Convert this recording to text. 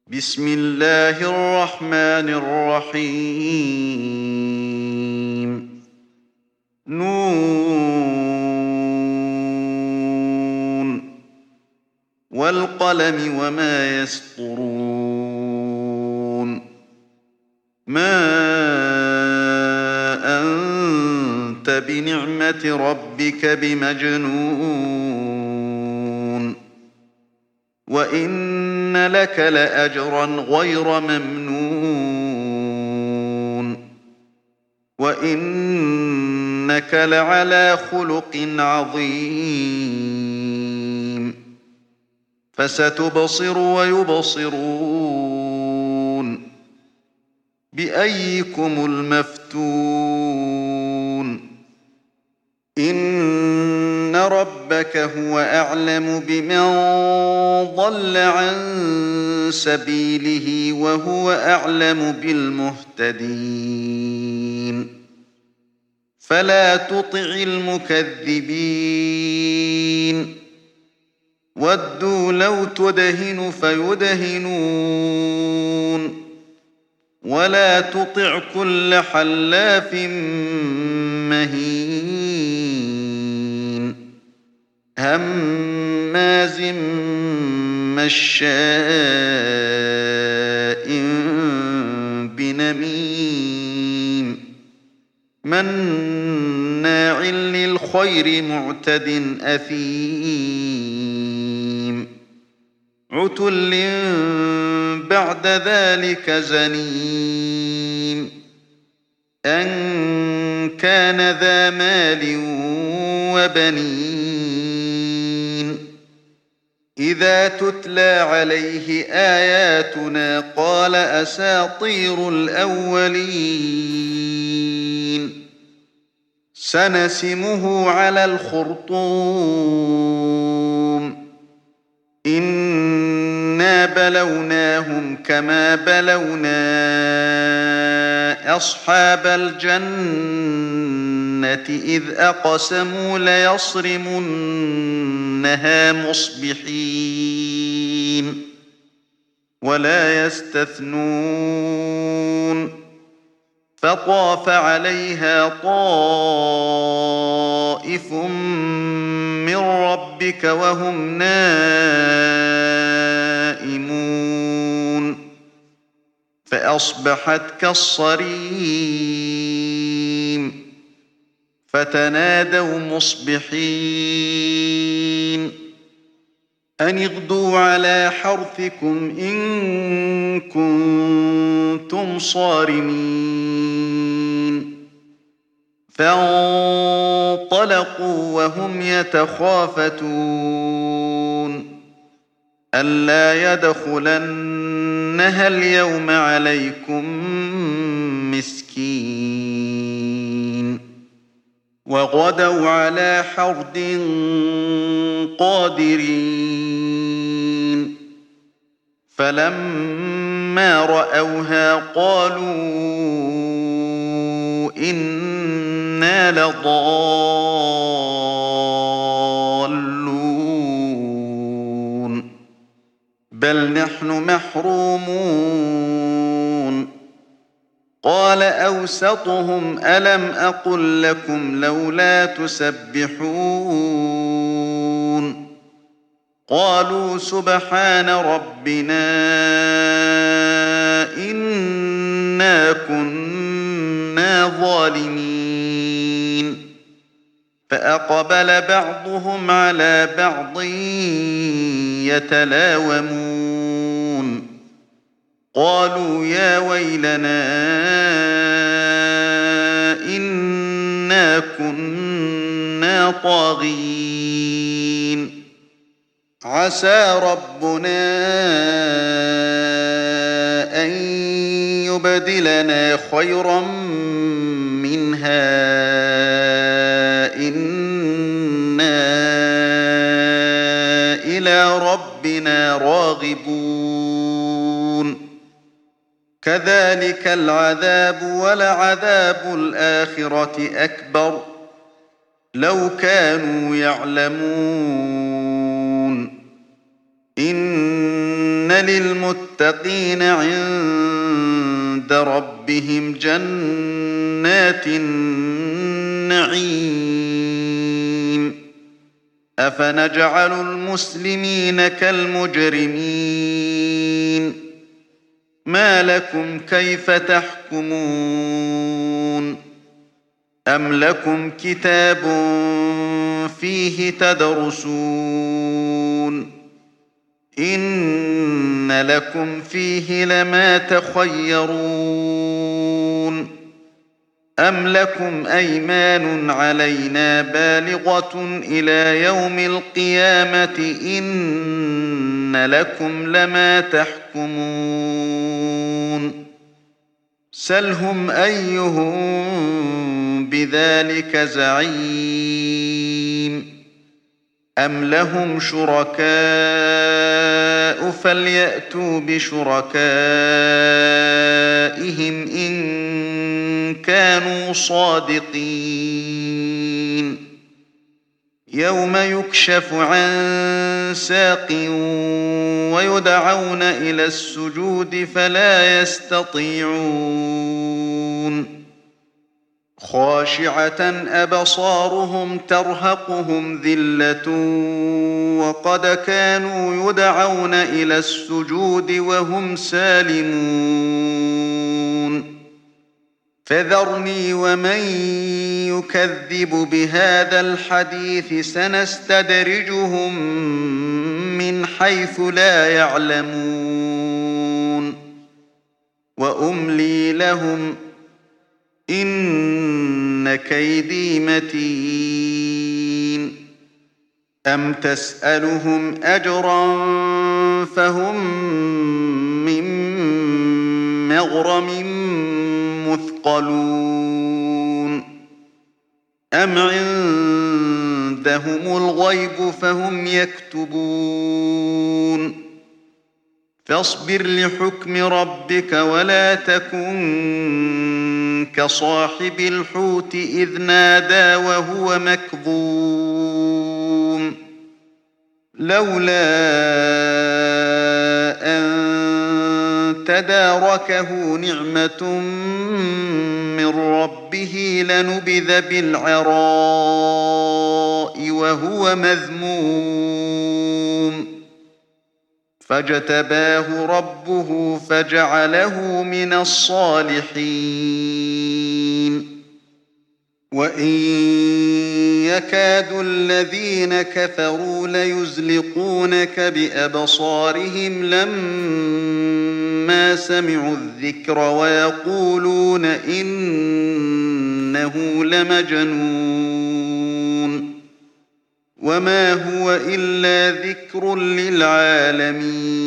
بسم الله الرحمن الرحيم نون والقلم وما يسطرون ما أنت بنعمة ربك بمجنون وإن لك لأجرا غير ممنون وإنك لعلى خلق عظيم فستبصر ويبصرون بأيكم المفتون إن ربك هو أعلم بمن ضل عن سبيله وهو أعلم بالمهتدين فلا تطع المكذبين ودوا لو تدهن فيدهنون ولا تطع كل حلاف مهين هماز مشاء بنميم مناع للخير معتد أثيم عتل بعد ذلك زنيم أن كان ذا مال وبنين إذا تتلى عليه آياتنا قال أساطير الأولين سنسمه على الخرطوم إنا بلوناهم كما بلونا أصحاب الجنة إذ أقسموا ليصرمنها مصبحين ولا يستثنون فطاف عليها طائف من ربك وهم نائمون فأصبحت كالصريم فتنادوا مصبحين أن اغدوا على حرثكم إن كنتم صارمين فانطلقوا وهم يتخافتون ألا يدخلنها اليوم عليكم مسكين وغدوا على حرد قادرين فلما رأوها قالوا إنا لضالون بل نحن محرومون قال أوسطهم ألم أقل لكم لولا تسبحون قالوا سبحان ربنا إنا كنا ظالمين فأقبل بعضهم على بعض يتلاومون قالوا يا ويلنا إنا كنا طاغين عسى ربنا أن يبدلنا خيرا منها إنا إلى ربنا راغبون كذلك العذاب ولعذاب الآخرة أكبر لو كانوا يعلمون إن للمتقين عند ربهم جنات النعيم أفنجعل المسلمين كالمجرمين ما لكم كيف تحكمون أم لكم كتاب فيه تدرسون إن لكم فيه لما تخيرون أم لكم أيمان علينا بالغة إلى يوم القيامة إن لكم لما تحكمون سلهم أيهم بذلك زعيم أم لهم شركاء فليأتوا بشركائهم إن كانوا صادقين يوم يكشف عن ساق ويدعون إلى السجود فلا يستطيعون خاشعة أبصارهم ترهقهم ذلة وقد كانوا يدعون إلى السجود وهم سالمون فذرني ومن يكذب بهذا الحديث سنستدرجهم من حيث لا يعلمون وأملي لهم إن كيدي متين أم تسألهم أجرا فهم من مغرم مثقلون أم عندهم الغيب فهم يكتبون فاصبر لحكم ربك ولا تكن كصاحب الحوت إذ نادى وهو مكظوم لولا أن تداركه نعمة من ربه لنبذ بالعراء وهو مذموم فاجتباه ربه فجعله من الصالحين وإن يكاد الذين كفروا ليزلقونك بأبصارهم لما سمعوا الذكر ويقولون إنه لمجنون وما هو إلا ذكر للعالمين